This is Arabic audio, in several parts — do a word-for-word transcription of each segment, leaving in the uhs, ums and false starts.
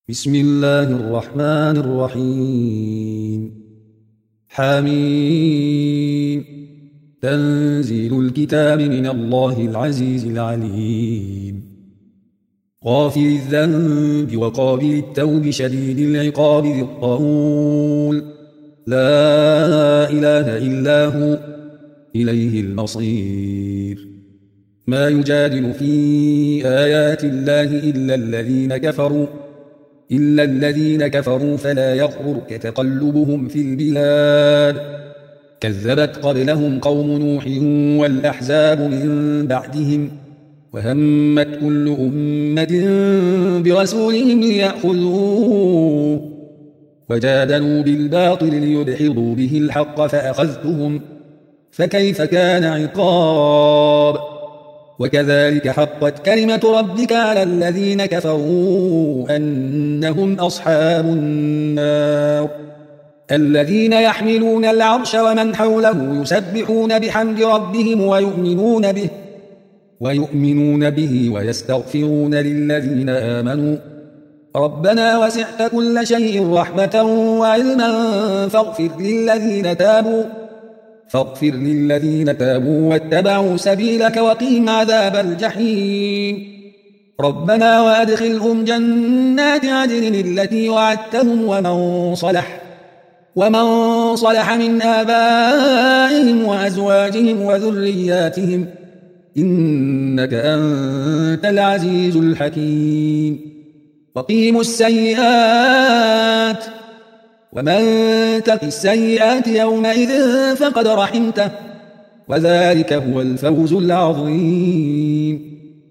بسم الله الرحمن الرحيم حميم تنزيل الكتاب من الله العزيز العليم غافر الذنب وقابل التوب شديد العقاب ذي الطول لا إله إلا هو إليه المصير ما يجادل في آيات الله إلا الذين كفروا إلا الذين كفروا فلا يغررك تقلبهم في البلاد كذبت قبلهم قوم نوح والأحزاب من بعدهم وهمت كل أمة برسولهم ليأخذوه وجادلوا بالباطل ليدحضوا به الحق فأخذتهم فكيف كان عقاب وكذلك حقت كلمة ربك على الذين كفروا أنهم أصحاب النار الذين يحملون العرش ومن حوله يسبحون بحمد ربهم ويؤمنون به ويؤمنون به ويستغفرون للذين آمنوا ربنا وسعت كل شيء رحمة وعلما فاغفر للذين تابوا فاغفر للذين تابوا واتبعوا سبيلك وقهم عذاب الجحيم ربنا وأدخلهم جنات عدن التي وعدتهم ومن صلح ومن صلح من آبائهم وأزواجهم وذرياتهم إنك أنت العزيز الحكيم وقيموا السيئات ومن تق السيئات يومئذ فقد رحمته وذلك هو الفوز العظيم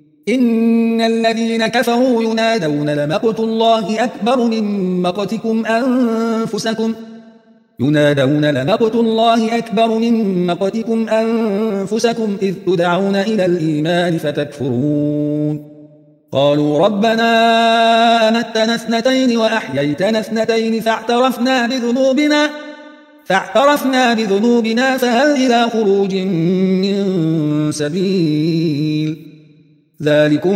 إن الذين كفروا ينادون لمقت الله أكبر من مقتكم أنفسكم ينادون لمقت الله أكبر من مقتكم أنفسكم إذ تدعون إلى الإيمان فتكفرون قالوا ربنا أمتنا اثنتين وأحييتنا اثنتين فاعترفنا بذنوبنا فاعترفنا بذنوبنا فهل إلى خروج من سبيل ذلكم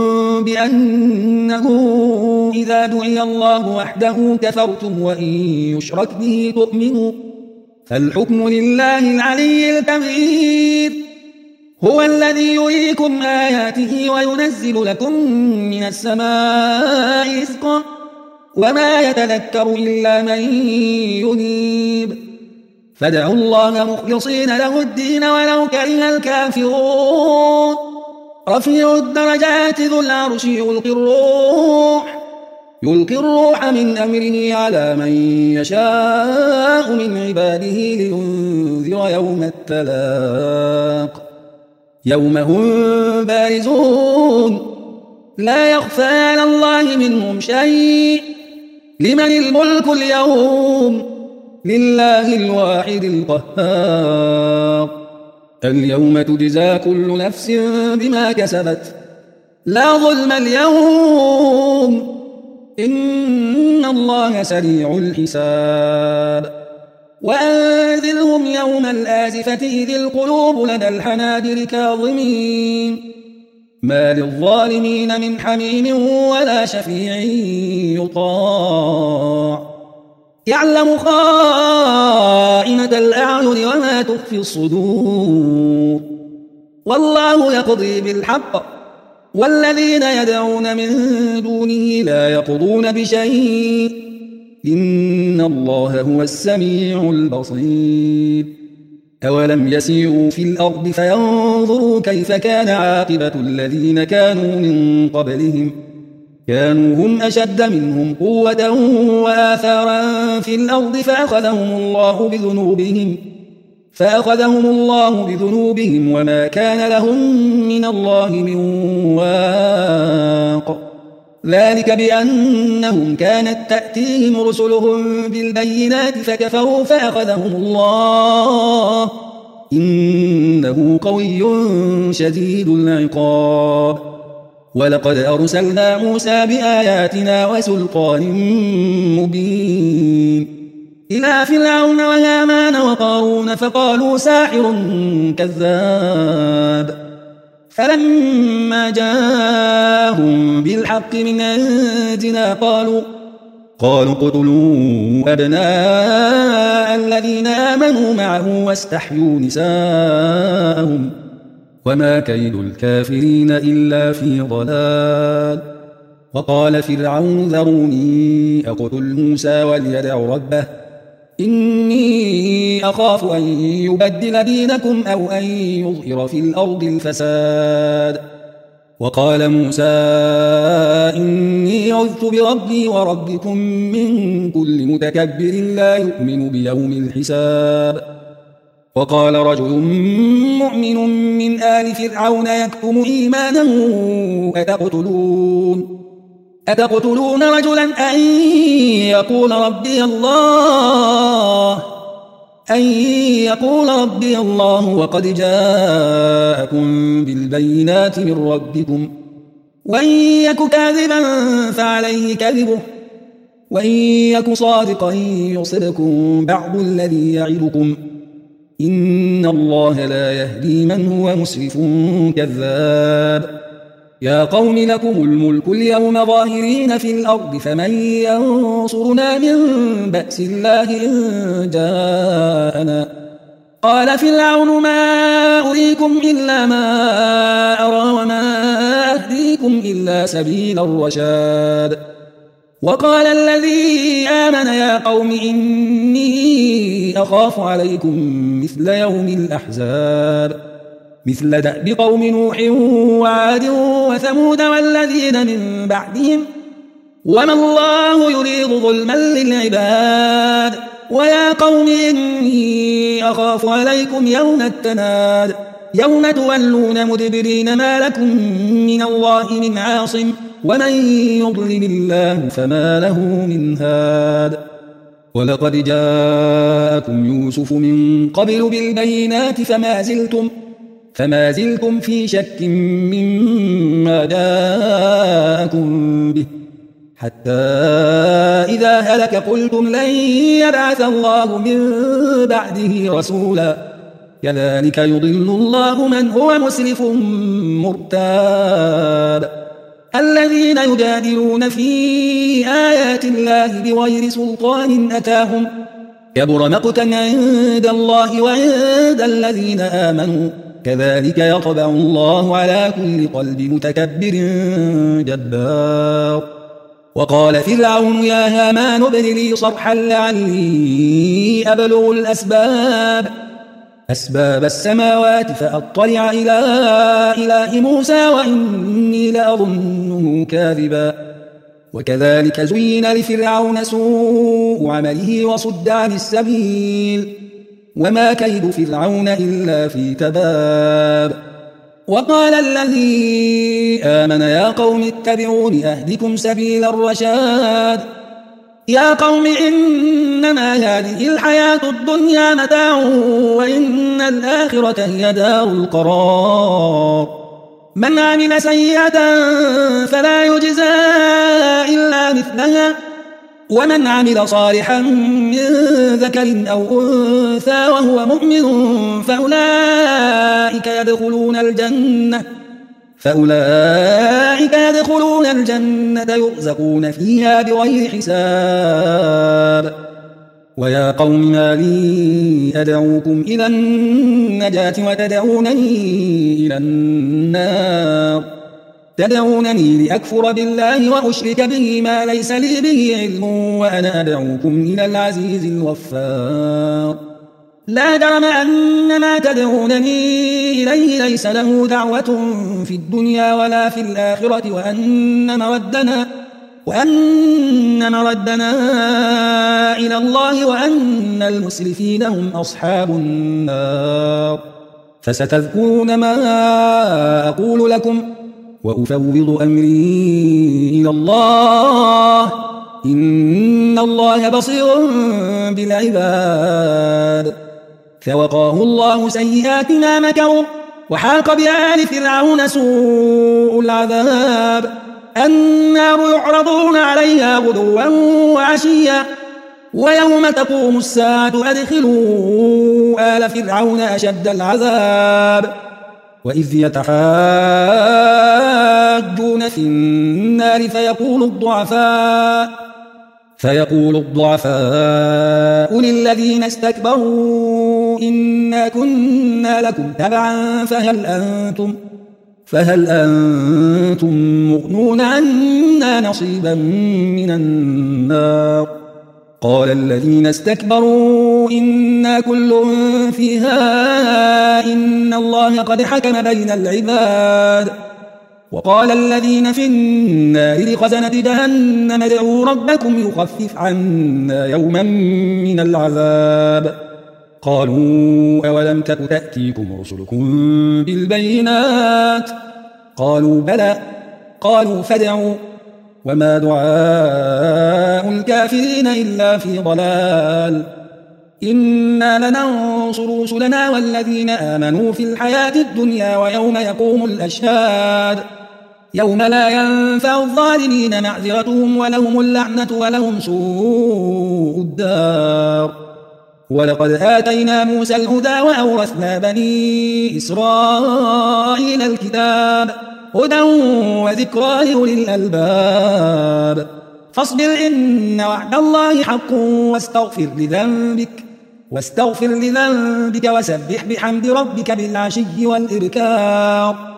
بأنه إذا دعي الله وحده كفرتم وإن يشرك به تؤمنوا فالحكم لله العلي الكبير هو الذي يريكم آياته وينزل لكم من السماء رزقا وما يتذكر إلا من ينيب فادعوا الله مخلصين له الدين ولو كره الكافرون رفيع الدرجات ذو العرش يلقي الروح يلقي الروح من أمره على من يشاء من عباده لينذر يوم التلاق يوم هم بارزون لا يخفى على الله منهم شيء لمن الملك اليوم لله الواحد القهار اليوم تجزى كل نفس بما كسبت لا ظلم اليوم إن الله سريع الحساب وأنذرهم يوم الآزفة إذ القلوب لدى الحناجر كاظمين ما للظالمين من حميم ولا شفيع يطاع يعلم خائنة الأعين وما تخفي الصدور والله يقضي بالحق والذين يدعون من دونه لا يقضون بشيء إن الله هو السميع البصير أولم يسيروا في الأرض فينظروا كيف كان عاقبة الذين كانوا من قبلهم كانوا هم أشد منهم قوة وآثارا في الأرض فأخذهم الله بذنوبهم فأخذهم الله بذنوبهم وما كان لهم من الله من واق ذلك بأنهم كانت تأتيهم رسلهم بالبينات فكفروا فأخذهم الله إنه قوي شديد العقاب ولقد أرسلنا موسى بآياتنا وسلطان مبين إلى فرعون وهامان وقارون فقالوا ساحر كذاب فلما جاءهم بالحق من عندنا قالوا قالوا اقتلوا أبناء الذين آمنوا معه واستحيوا نساءهم وما كيد الكافرين إلا في ضلال. وقال فرعون ذروني أقتل موسى وليدع ربه إني أخاف أن يبدل دينكم أو أن يظهر في الأرض الفساد. وقال موسى إني عذت بربي وربكم من كل متكبر لا يؤمن بيوم الحساب. وقال رجل مؤمن من آل فرعون يكتم إيمانه أتقتلون أتقتلون رجلا أن يقول ربي الله أن يقول ربي الله وقد جاءكم بالبينات من ربكم وإن يك كاذبا فعليه كذبه وإن يك صادقا يصبكم بعض الذي يعدكم إن الله لا يهدي من هو مسرف كذاب. يا قوم لكم الملك اليوم ظاهرين في الأرض فمن ينصرنا من بأس الله إن جاءنا. قال فرعون ما أريكم إلا ما أرى وما أهديكم إلا سبيل الرشاد. وقال الذي آمن يا قوم إني أخاف عليكم مثل يوم الأحزاب مثل دأب قوم نوح وعاد وثمود والذين من بعدهم وما الله يريد ظلما للعباد. ويا قوم إني أخاف عليكم يوم التناد يوم تولون مدبرين ما لكم من الله من عاصم ومن يضلل الله فما له من هاد. ولقد جاءكم يوسف من قبل بالبينات فما زلتم فما زلتم في شك مما جاءكم به حتى إذا هلك قلتم لن يبعث الله من بعده رسولا كذلك يضل الله من هو مسرف مرتاب. الذين يجادلون في آيات الله بغير سلطان أتاهم كبر مقتا عند الله وعند الذين آمنوا كذلك يطبع الله على كل قلب متكبر جبار. وقال فرعون يا هامان ابن لي صرحا لعلي أبلغ الأسباب أسباب السماوات فأطلع إلى إله موسى وإني لأظنه كاذبا. وكذلك زين لفرعون سوء عمله وصد عن السبيل وما كيد فرعون إلا في تباب. وقال الذي آمن يا قوم اتبعون أهدكم سبيل الرشاد. يا قوم إنما هذه الحياة الدنيا متاع وإن الآخرة هي دار القرار. من عمل سيئة فلا يجزى إلا مثلها ومن عمل صالحا من ذكر أو أنثى وهو مؤمن فأولئك يدخلون الجنة فأولئك يدخلون الجنة يرزقون فيها بغير حساب. ويا قوم ما لي أدعوكم إلى النجاة وتدعونني إلى النار تدعونني لأكفر بالله وأشرك به ما ليس لي به علم وأنا أدعوكم إلى العزيز الغفار. لا جرم أن ما تدعونني إليه ليس له دعوة في الدنيا ولا في الآخرة وأن مردنا وأن مردنا إلى الله وأن المسرفين هم أصحاب النار. فستذكرون ما أقول لكم وأفوض أمري إلى الله إن الله بصير بالعباد. فوقاه الله سيئات ما مكروا وحاق بآل فرعون سوء العذاب. النار يعرضون عليها غدوا وعشيا ويوم تقوم الساعة أدخلوا آل فرعون أشد العذاب. وإذ يتحاجون في النار فيقول الضعفاء فيقول الضعفاء للذين استكبروا إنا كنا لكم تبعا فهل أنتم فهل أنتم مغنون عنا نصيبا من النار قال الذين استكبروا إنا كل فيها إن الله قد حكم بين العباد وقال الذين في النار لخزنة جهنم ادعوا ربكم يخفف عنا يوما من العذاب قالوا أولم تك تأتيكم رسلكم بالبينات قالوا بلى قالوا فادعوا وما دعاء الكافرين إلا في ضلال إنا لننصر رسلنا والذين آمنوا في الحياة الدنيا ويوم يقوم الأشهاد يوم لا ينفع الظالمين معذرتهم ولهم اللعنة ولهم سوء الدار ولقد آتينا موسى الهدى وأورثنا بني إسرائيل الكتاب هدى وذكرى لأولي الألباب فاصبر إن وعد الله حق واستغفر لذنبك واستغفر لذنبك وسبح بحمد ربك بالعشي والإبكار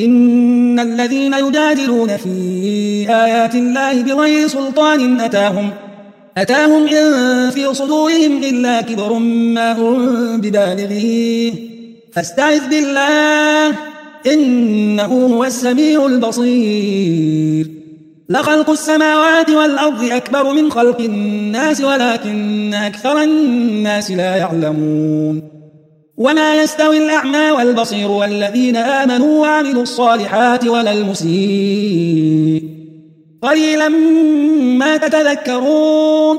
إن الذين يجادلون في آيات الله بغير سلطان أتاهم أتاهم إن في صدورهم إلا كبر ما هم ببالغيه فاستعذ بالله إنه هو السميع البصير لخلق السماوات والأرض أكبر من خلق الناس ولكن أكثر الناس لا يعلمون وما يستوي الأعمى والبصير والذين آمنوا وعملوا الصالحات ولا المسيء قليلا ما تتذكرون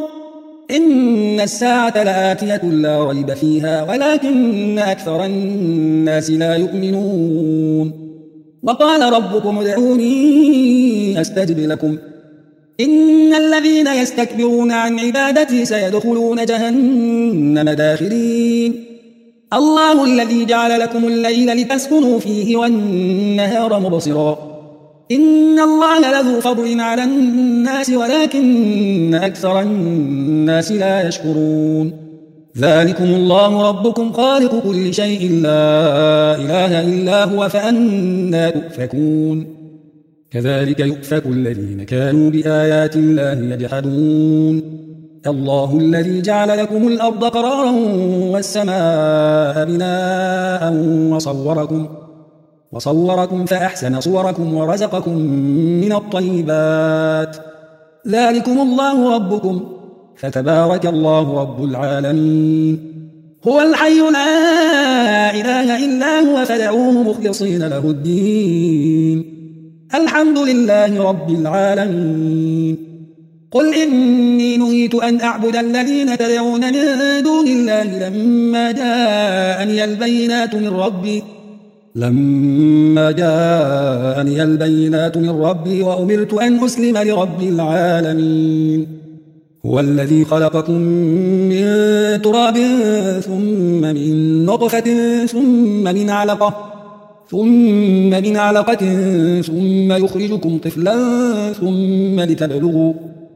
إن الساعة لآتية لا ريب فيها ولكن أكثر الناس لا يؤمنون وقال ربكم ادعوني أستجب لكم إن الذين يستكبرون عن عبادتي سيدخلون جهنم داخرين الله الذي جعل لكم الليل لتسكنوا فيه والنهار مبصرا إن الله لذو فضل على الناس ولكن أكثر الناس لا يشكرون ذلكم الله ربكم خالق كل شيء لا إله إلا هو فأنى تؤفكون كذلك يؤفك الذين كانوا بآيات الله يجحدون الله الذي جعل لكم الأرض قرارا والسماء بناء وصوركم وصوركم فأحسن صوركم ورزقكم من الطيبات ذلكم الله ربكم فتبارك الله رب العالمين هو الحي لا إله إلا هو فادعوه مخلصين له الدين الحمد لله رب العالمين قل إني نهيت أن أعبد الذين تدعون من دون الله لما جاءني البينات من ربي لما جاءني البينات من ربي وأمرت أن أسلم لرب العالمين هو الذي خلقكم من تراب ثم من نطفة ثم من علقة ثم من علقة ثم يخرجكم طفلا ثم لتبلغوا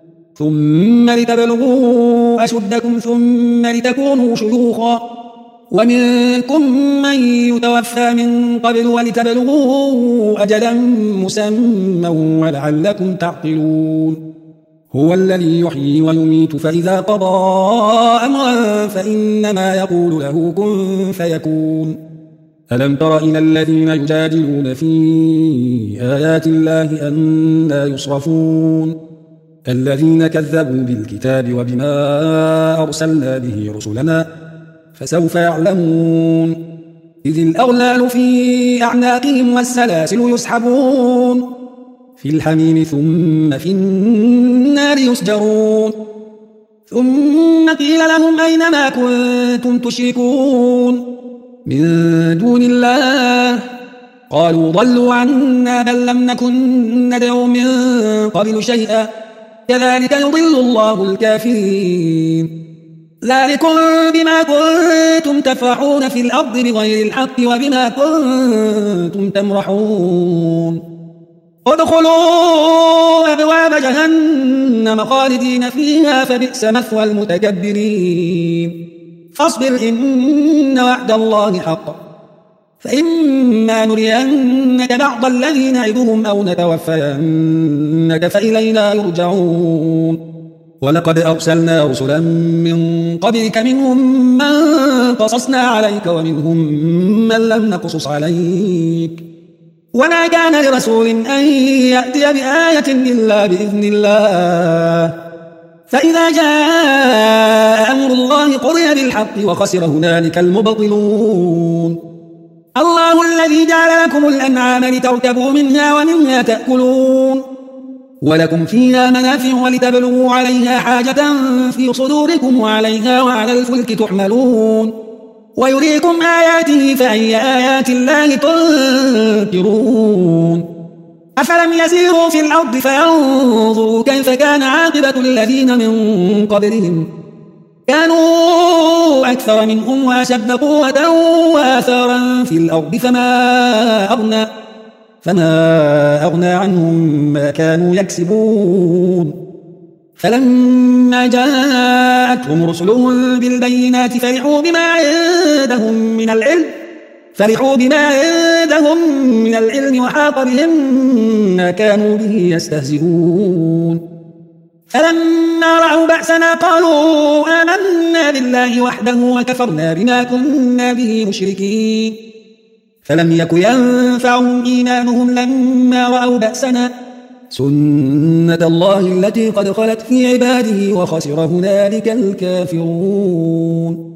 ثم لتبلغوا أشدكم ثم لتكونوا شيوخا ومنكم من يتوفى من قبل ولتبلغوا أجلا مسمى ولعلكم تعقلون هو الذي يحيي ويميت فإذا قضى أمرا فإنما يقول له كن فيكون ألم تر إلى الذين يجادلون في آيات الله أنى يصرفون الذين كذبوا بالكتاب وبما أرسلنا به رسلنا فسوف يعلمون إذ الأغلال في أعناقهم والسلاسل يسحبون في الحميم ثم في النار يسجرون ثم قيل لهم أين ما كنتم تشركون من دون الله قالوا ضلوا عنا بل لم نكن ندعو من قبل شيئا كذلك يضل الله الكافرين ذلكم بما كنتم تفرحون في الأرض بغير الحق وبما كنتم تمرحون ادخلوا أبواب جهنم خالدين فيها فبئس مثوى المتكبرين فاصبر إن وعد الله حق فإما نرينك بعض الذي نعدهم أو نتوفينك فإلينا يرجعون ولقد أرسلنا رسلا من قبلك منهم من قصصنا عليك ومنهم من لم نقصص عليك وما كان لرسول أن يأتي بآية إلا بإذن الله فإذا جاء أمر الله قضي بالحق وخسر هنالك المبطلون الله الذي جعل لكم الأنعام لتركبوا منها ومنها تأكلون ولكم فيها منافع ولتبلغوا عليها حاجة في صدوركم وعليها وعلى الفلك تحملون ويريكم آياته فأي آيات الله تنكرون أفلم يسيروا في الأرض فينظروا كيف كان عاقبة الذين من قبلهم كانوا أكثر منهم وأشد قوة وآثارا في الأرض فما أغنى فما أغنى عنهم ما كانوا يكسبون فلما جاءتهم رسلهم بالبينات فرحوا بما عندهم من العلم فرحوا بما عندهم من العلم وحاق بهم ما كانوا به يستهزئون فلما رأوا بأسنا قالوا آمنا بالله وحده وكفرنا بما كنا به مشركين فلم يك ينفعهم إيمانهم لما رأوا بأسنا سنة الله التي قد خلت في عباده وخسر هنالك الكافرون